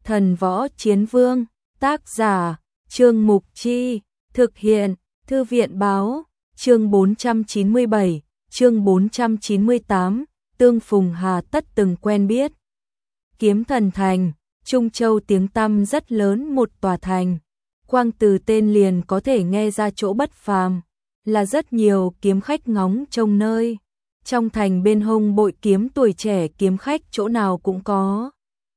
Thần Võ Chiến Vương, tác giả, Trương Mục Chi, thực hiện, Thư viện Báo, chương 497, chương 498, tương phùng hà tất từng quen biết. Kiếm Thần Thành, Trung Châu tiếng tăm rất lớn một tòa thành. Quang từ tên liền có thể nghe ra chỗ bất phàm, là rất nhiều kiếm khách ngóng trông nơi. Trong thành bên hông bội kiếm tuổi trẻ kiếm khách chỗ nào cũng có.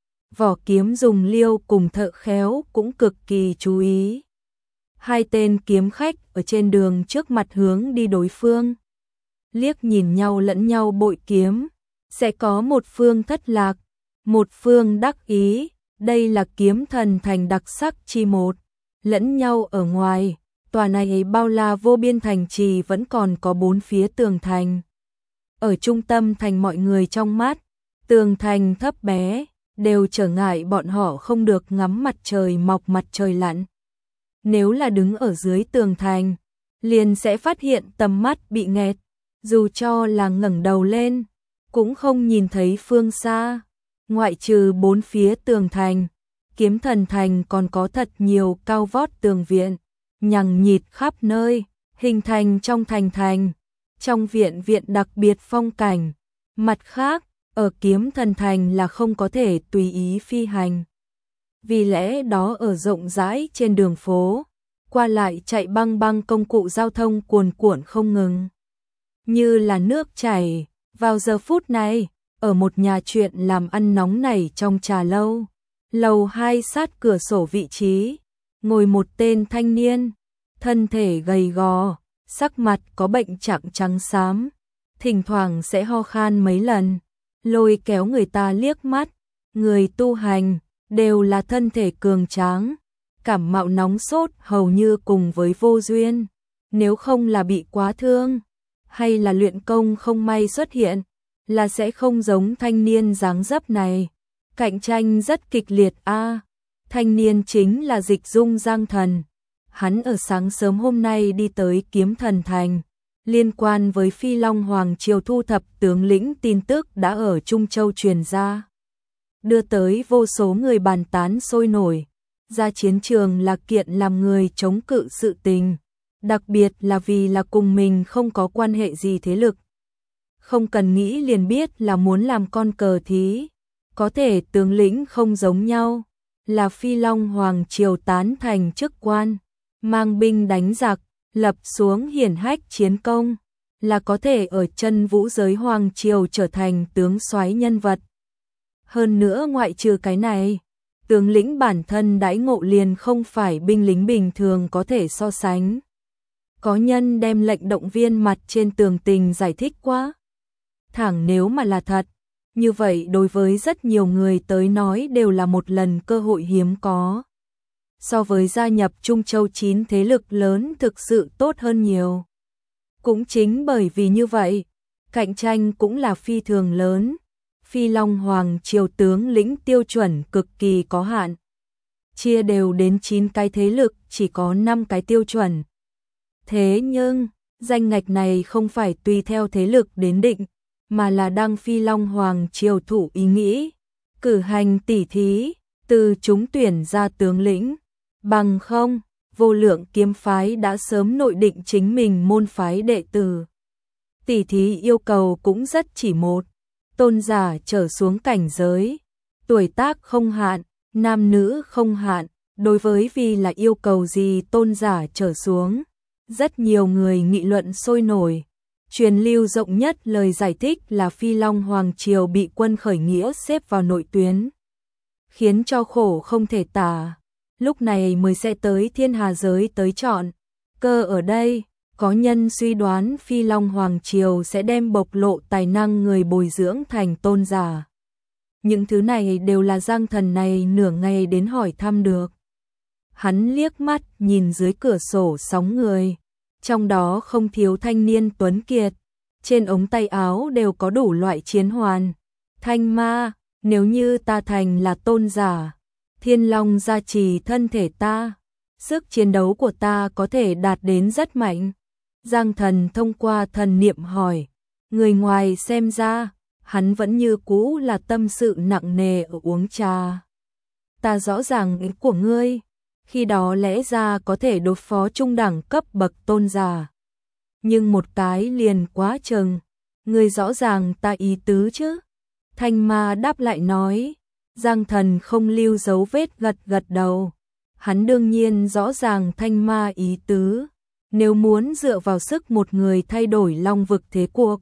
Vỏ kiếm dùng liêu cùng thợ khéo cũng cực kỳ chú ý. Hai tên kiếm khách ở trên đường trước mặt hướng đi đối phương. Liếc nhìn nhau lẫn nhau bội kiếm, sẽ có một phương thất lạc, một phương đắc ý, đây là Kiếm Thần Thành đặc sắc chi một. Lẫn nhau ở ngoài, tòa này bao la vô biên thành trì vẫn còn có bốn phía tường thành. Ở trung tâm thành mọi người trong mắt, tường thành thấp bé, đều trở ngại bọn họ không được ngắm mặt trời mọc mặt trời lặn. Nếu là đứng ở dưới tường thành, liền sẽ phát hiện tầm mắt bị nghẹt, dù cho là ngẩng đầu lên, cũng không nhìn thấy phương xa. Ngoại trừ bốn phía tường thành, Kiếm Thần Thành còn có thật nhiều cao vót tường viện, nhằng nhịt khắp nơi, hình thành trong thành. Trong viện đặc biệt phong cảnh. Mặt khác, ở Kiếm Thần Thành là không có thể tùy ý phi hành. Vì lẽ đó ở rộng rãi trên đường phố, qua lại chạy băng băng công cụ giao thông cuồn cuộn không ngừng. Như là nước chảy, vào giờ phút này, ở một nhà chuyện làm ăn nóng nảy trong trà lâu. Lầu 2 sát cửa sổ vị trí, ngồi một tên thanh niên, thân thể gầy gò, sắc mặt có bệnh trạng trắng xám, thỉnh thoảng sẽ ho khan mấy lần, lôi kéo người ta liếc mắt. Người tu hành đều là thân thể cường tráng, cảm mạo nóng sốt hầu như cùng với vô duyên, nếu không là bị quá thương, hay là luyện công không may xuất hiện, là sẽ không giống thanh niên dáng dấp này. Cạnh tranh rất kịch liệt a. Thanh niên chính là Dịch Dung Giang Thần. Hắn ở sáng sớm hôm nay đi tới Kiếm Thần Thành, liên quan với Phi Long Hoàng triều thu thập tướng lĩnh tin tức đã ở Trung Châu truyền ra, đưa tới vô số người bàn tán sôi nổi. Ra chiến trường là kiện làm người chống cự sự tình, đặc biệt là vì là cùng mình không có quan hệ gì thế lực. Không cần nghĩ liền biết là muốn làm con cờ thí. Có thể tướng lĩnh không giống nhau, là Phi Long Hoàng triều tán thành chức quan, mang binh đánh giặc, lập xuống hiển hách chiến công, là có thể ở chân vũ giới Hoàng triều trở thành tướng soái nhân vật. Hơn nữa ngoại trừ cái này, tướng lĩnh bản thân đãi ngộ liền không phải binh lính bình thường có thể so sánh. Có nhân đem lệnh động viên mặt trên tường tình giải thích quá. Thẳng nếu mà là thật, như vậy đối với rất nhiều người tới nói đều là một lần cơ hội hiếm có. So với gia nhập Trung Châu 9 thế lực lớn thực sự tốt hơn nhiều. Cũng chính bởi vì như vậy, cạnh tranh cũng là phi thường lớn. Phi Long Hoàng triều tướng lĩnh tiêu chuẩn cực kỳ có hạn. Chia đều đến 9 cái thế lực, chỉ có 5 cái tiêu chuẩn. Thế nhưng, danh ngạch này không phải tùy theo thế lực đến định, mà là đăng Phi Long Hoàng triều thủ ý nghĩ, cử hành tỉ thí, từ chúng tuyển ra tướng lĩnh. Bằng không, Vô Lượng kiếm phái đã sớm nội định chính mình môn phái đệ tử. Tỉ thí yêu cầu cũng rất chỉ một, tôn giả trở xuống cảnh giới, tuổi tác không hạn, nam nữ không hạn. Đối với vì là yêu cầu gì tôn giả trở xuống, rất nhiều người nghị luận sôi nổi. Truyền lưu rộng nhất lời giải thích là Phi Long Hoàng triều bị quân khởi nghĩa xếp vào nội tuyến, khiến cho khổ không thể tả. Lúc này mới sẽ tới Thiên Hà giới tới chọn. Cơ ở đây, có nhân suy đoán Phi Long Hoàng triều sẽ đem bộc lộ tài năng người bồi dưỡng thành tôn giả. Những thứ này đều là Giang Thần này nửa ngày đến hỏi thăm được. Hắn liếc mắt nhìn dưới cửa sổ sóng người, trong đó không thiếu thanh niên tuấn kiệt, trên ống tay áo đều có đủ loại chiến hoàn. Thanh ma, nếu như ta thành là tôn giả, Thiên Long gia trì thân thể ta, sức chiến đấu của ta có thể đạt đến rất mạnh. Giang Thần thông qua thần niệm hỏi, người ngoài xem ra, hắn vẫn như cũ là tâm sự nặng nề ở uống trà. ta rõ ràng ý của ngươi, khi đó lẽ ra có thể đối phó trung đẳng cấp bậc tôn giả. Nhưng một cái liền quá chừng, ngươi rõ ràng ta ý tứ chứ? Thanh ma đáp lại nói. Giang Thần không lưu dấu vết gật gật đầu. Hắn đương nhiên rõ ràng thanh ma ý tứ. Nếu muốn dựa vào sức một người thay đổi long vực thế cuộc,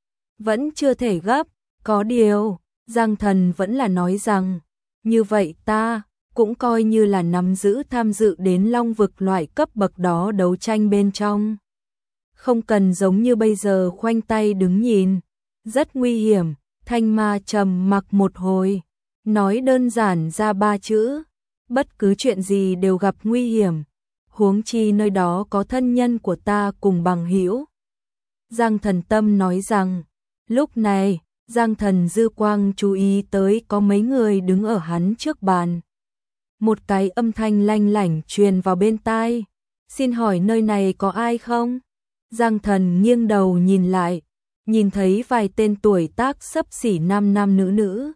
vẫn chưa thể gấp. Có điều, Giang Thần vẫn là nói rằng, như vậy ta cũng coi như là nắm giữ tham dự đến long vực loại cấp bậc đó đấu tranh bên trong. Không cần giống như bây giờ khoanh tay đứng nhìn. Rất nguy hiểm. Thanh ma trầm mặc một hồi, nói đơn giản ra 3 chữ, bất cứ chuyện gì đều gặp nguy hiểm, huống chi nơi đó có thân nhân của ta cùng bằng hữu. Giang Thần Tâm nói rằng, lúc này, Giang Thần dư quang chú ý tới có mấy người đứng ở hắn trước bàn. Một cái âm thanh lanh lảnh truyền vào bên tai, xin hỏi nơi này có ai không? Giang Thần nghiêng đầu nhìn lại, nhìn thấy vài tên tuổi tác xấp xỉ nam nữ.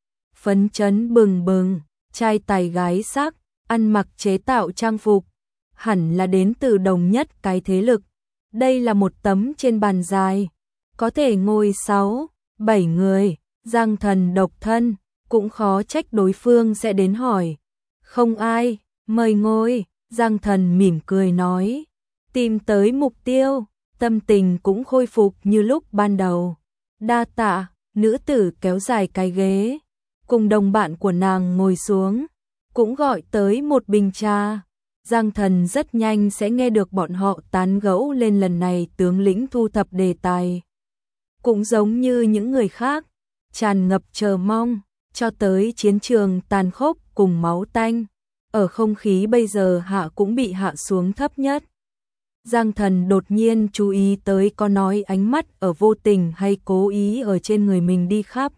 Phấn chấn bừng bừng, trai tài gái sắc, ăn mặc chế tạo trang phục, hẳn là đến từ đồng nhất cái thế lực. Đây là một tấm trên bàn dài, có thể ngồi 6-7 người, Giang Thần độc thân, cũng khó trách đối phương sẽ đến hỏi. Không ai, mời ngồi, Giang Thần mỉm cười nói, tìm tới mục tiêu. Tâm tình cũng khôi phục như lúc ban đầu. Đa tạ, nữ tử kéo dài cái ghế, cùng đồng bạn của nàng ngồi xuống, cũng gọi tới một bình trà. Giang Thần rất nhanh sẽ nghe được bọn họ tán gẫu lên lần này tướng lĩnh thu thập đề tài. Cũng giống như những người khác, tràn ngập chờ mong, cho tới chiến trường tàn khốc cùng máu tanh. Ở không khí bây giờ hạ cũng bị hạ xuống thấp nhất. Giang Thần đột nhiên chú ý tới có nói ánh mắt ở vô tình hay cố ý ở trên người mình đi khắp.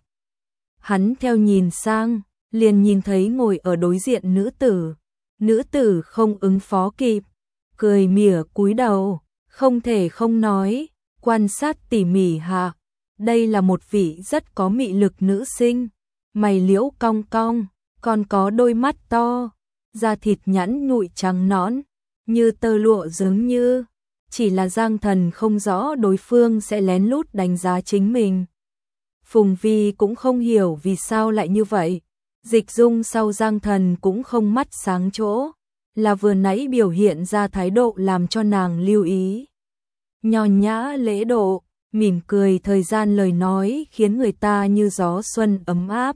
Hắn theo nhìn sang, liền nhìn thấy ngồi ở đối diện nữ tử. Nữ tử không ứng phó kịp, cười mỉa cúi đầu, không thể không nói, quan sát tỉ mỉ hạ. Đây là một vị rất có mị lực nữ sinh, mày liễu cong cong, còn có đôi mắt to, da thịt nhẵn nhụi trắng nõn, như tơ lụa giống như, chỉ là Giang Thần không rõ đối phương sẽ lén lút đánh giá chính mình. Phùng Vi cũng không hiểu vì sao lại như vậy. Dịch Dung sau Giang Thần cũng không mắt sáng chỗ, là vừa nãy biểu hiện ra thái độ làm cho nàng lưu ý. Nho nhã lễ độ, mỉm cười thời gian lời nói khiến người ta như gió xuân ấm áp.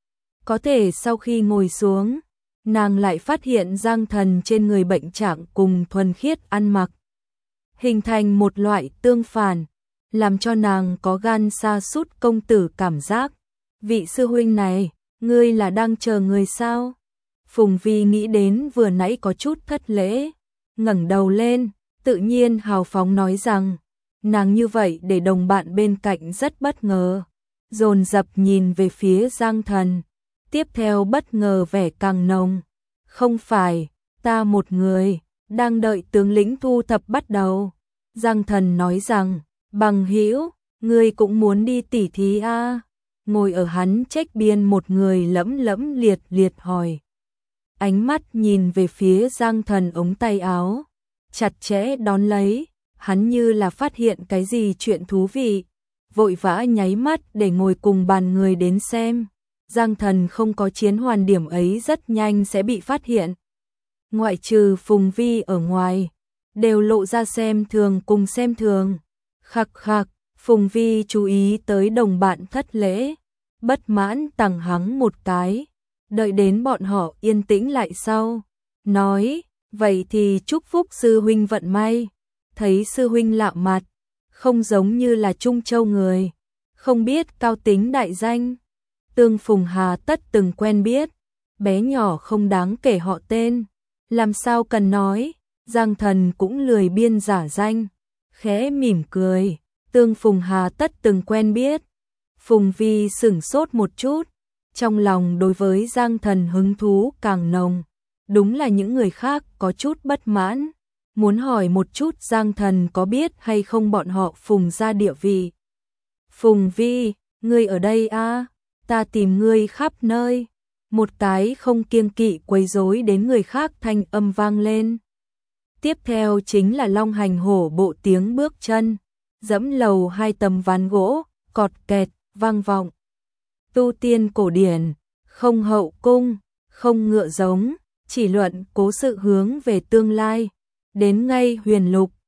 Có thể sau khi ngồi xuống, nàng lại phát hiện Giang Thần trên người bệnh trạng cùng thuần khiết ăn mặc, hình thành một loại tương phản, làm cho nàng có gan sa sút công tử cảm giác. Vị sư huynh này, ngươi là đang chờ người sao? Phùng Vi nghĩ đến vừa nãy có chút thất lễ, ngẩng đầu lên, tự nhiên hào phóng nói rằng, nàng như vậy để đồng bạn bên cạnh rất bất ngờ, dồn dập nhìn về phía Giang Thần, tiếp theo bất ngờ vẻ càng nồng. Không phải, ta một người, đang đợi tướng lĩnh thu thập bắt đầu. Giang Thần nói rằng, bằng hữu, ngươi cũng muốn đi tỉ thí à? Ngồi ở hắn trách biên một người lẫm lẫm liệt liệt hỏi. Ánh mắt nhìn về phía Giang Thần ống tay áo, chặt chẽ đón lấy, hắn như là phát hiện cái gì chuyện thú vị, vội vã nháy mắt để ngồi cùng bàn người đến xem. Giang Thần không có chiến hoàn điểm ấy rất nhanh sẽ bị phát hiện. Ngoại trừ Phùng Vi ở ngoài, đều lộ ra xem thường cùng xem thường. Khặc khặc, Phùng Vi chú ý tới đồng bạn thất lễ, bất mãn tằng hắng một cái, đợi đến bọn họ yên tĩnh lại sau, nói, vậy thì chúc phúc sư huynh vận may. Thấy sư huynh lạ mặt, không giống như là Trung Châu người, không biết cao tính đại danh. Tương Phùng hà tất từng quen biết, bé nhỏ không đáng kể họ tên, làm sao cần nói. Giang Thần cũng lười biên giả danh, khẽ mỉm cười, Tương Phùng hà tất từng quen biết. Phùng Vi sửng sốt một chút, trong lòng đối với Giang Thần hứng thú càng nồng, đúng là những người khác có chút bất mãn, muốn hỏi một chút Giang Thần có biết hay không bọn họ Phùng ra địa vị. Phùng Vi, ngươi ở đây à? Ta tìm ngươi khắp nơi. một cái không kiêng kỵ quấy rối đến người khác thanh âm vang lên. Tiếp theo chính là long hành hổ bộ tiếng bước chân, dẫm lầu hai tấm ván gỗ, cọt kẹt, vang vọng. Tu tiên cổ điển, không hậu cung, không ngựa giống, chỉ luận cố sự hướng về tương lai. Đến ngay huyền lục,